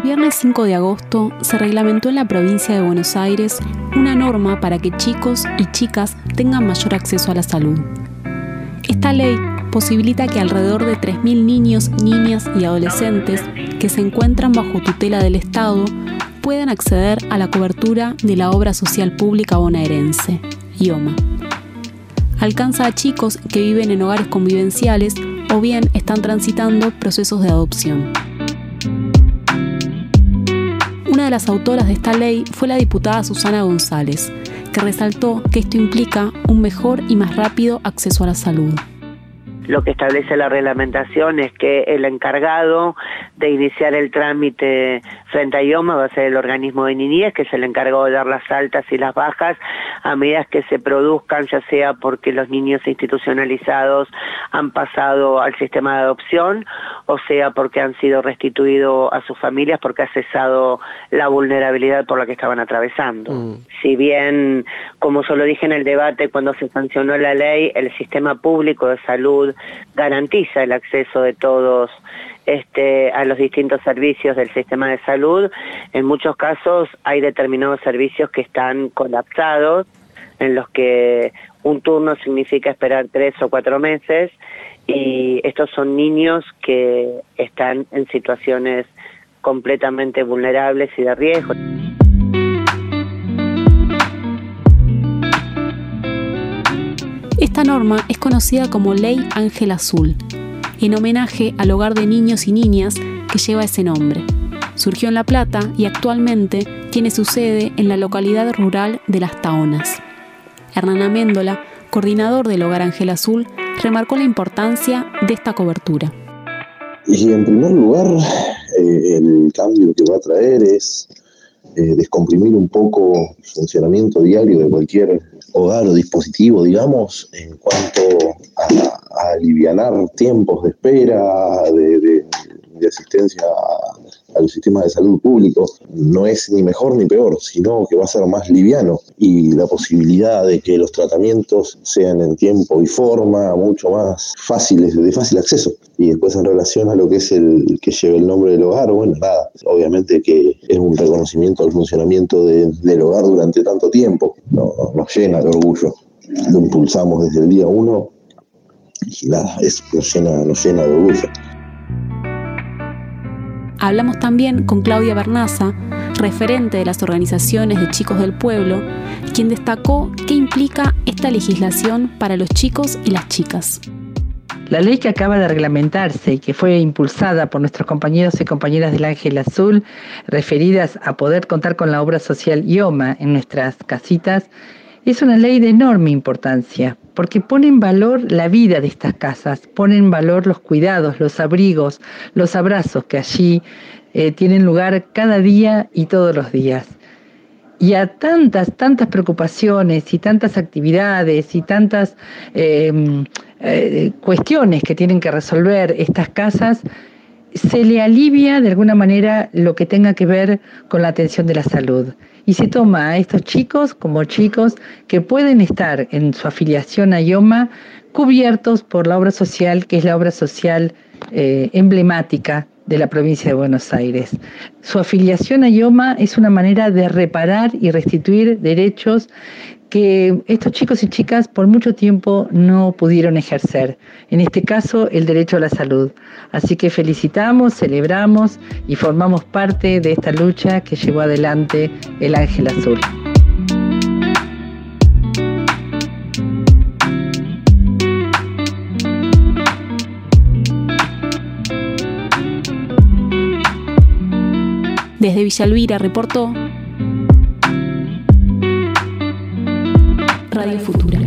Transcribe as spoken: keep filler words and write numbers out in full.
viernes cinco de agosto se reglamentó en la provincia de Buenos Aires una norma para que chicos y chicas tengan mayor acceso a la salud. Esta ley posibilita que alrededor de tres mil niños, niñas y adolescentes que se encuentran bajo tutela del Estado puedan acceder a la cobertura de la Obra Social Pública Bonaerense, I O M A. Alcanza a chicos que viven en hogares convivenciales o bien están transitando procesos de adopción. Una de las autoras de esta ley fue la diputada Susana González, que resaltó que esto implica un mejor y más rápido acceso a la salud. Lo que establece la reglamentación es que el encargado de iniciar el trámite frente a I O M A va a ser el organismo de niñez, que es el encargado de dar las altas y las bajas a medida que se produzcan, ya sea porque los niños institucionalizados han pasado al sistema de adopción, o sea porque han sido restituidos a sus familias porque ha cesado la vulnerabilidad por la que estaban atravesando. Mm. Si bien, como yo lo dije en el debate cuando se sancionó la ley, el sistema público de salud garantiza el acceso de todos este, a los distintos servicios del sistema de salud, en muchos casos hay determinados servicios que están colapsados, en los que un turno significa esperar tres o cuatro meses, y estos son niños que están en situaciones completamente vulnerables y de riesgo. Esta norma es conocida como Ley Ángel Azul, en homenaje al hogar de niños y niñas que lleva ese nombre. Surgió en La Plata y actualmente tiene su sede en la localidad rural de Las Tahonas. Hernán Améndola, coordinador del Hogar Ángel Azul, remarcó la importancia de esta cobertura. Y en primer lugar, eh, el cambio que va a traer es eh, descomprimir un poco el funcionamiento diario de cualquier hogar o dispositivo, digamos, en cuanto a, a alivianar tiempos de espera, de, de, de asistencia a, a los sistemas de salud públicos. No es ni mejor ni peor, sino que va a ser más liviano, y la posibilidad de que los tratamientos sean en tiempo y forma mucho más fáciles, de fácil acceso. Y después, en relación a lo que es el que lleve el nombre del hogar, bueno, nada, obviamente que es un reconocimiento al funcionamiento de, del hogar durante tanto tiempo. No, nos llena de orgullo, lo impulsamos desde el día uno y nada, eso nos llena, nos llena de orgullo. Hablamos también con Claudia Bernaza, referente de las organizaciones de chicos del pueblo, quien destacó qué implica esta legislación para los chicos y las chicas. La ley que acaba de reglamentarse y que fue impulsada por nuestros compañeros y compañeras del Ángel Azul, referidas a poder contar con la obra social I O M A en nuestras casitas, es una ley de enorme importancia, porque pone en valor la vida de estas casas, pone en valor los cuidados, los abrigos, los abrazos que allí eh, tienen lugar cada día y todos los días. Y a tantas, tantas preocupaciones y tantas actividades y tantas eh, eh, cuestiones que tienen que resolver estas casas, se le alivia de alguna manera lo que tenga que ver con la atención de la salud. Y se toma a estos chicos como chicos que pueden estar en su afiliación a I O M A cubiertos por la obra social, que es la obra social eh, emblemática de la provincia de Buenos Aires. Su afiliación a I O M A es una manera de reparar y restituir derechos que estos chicos y chicas por mucho tiempo no pudieron ejercer. En este caso, el derecho a la salud. Así que felicitamos, celebramos y formamos parte de esta lucha que llevó adelante el Ángel Azul. Desde Villa Elvira reportó Radio Futura.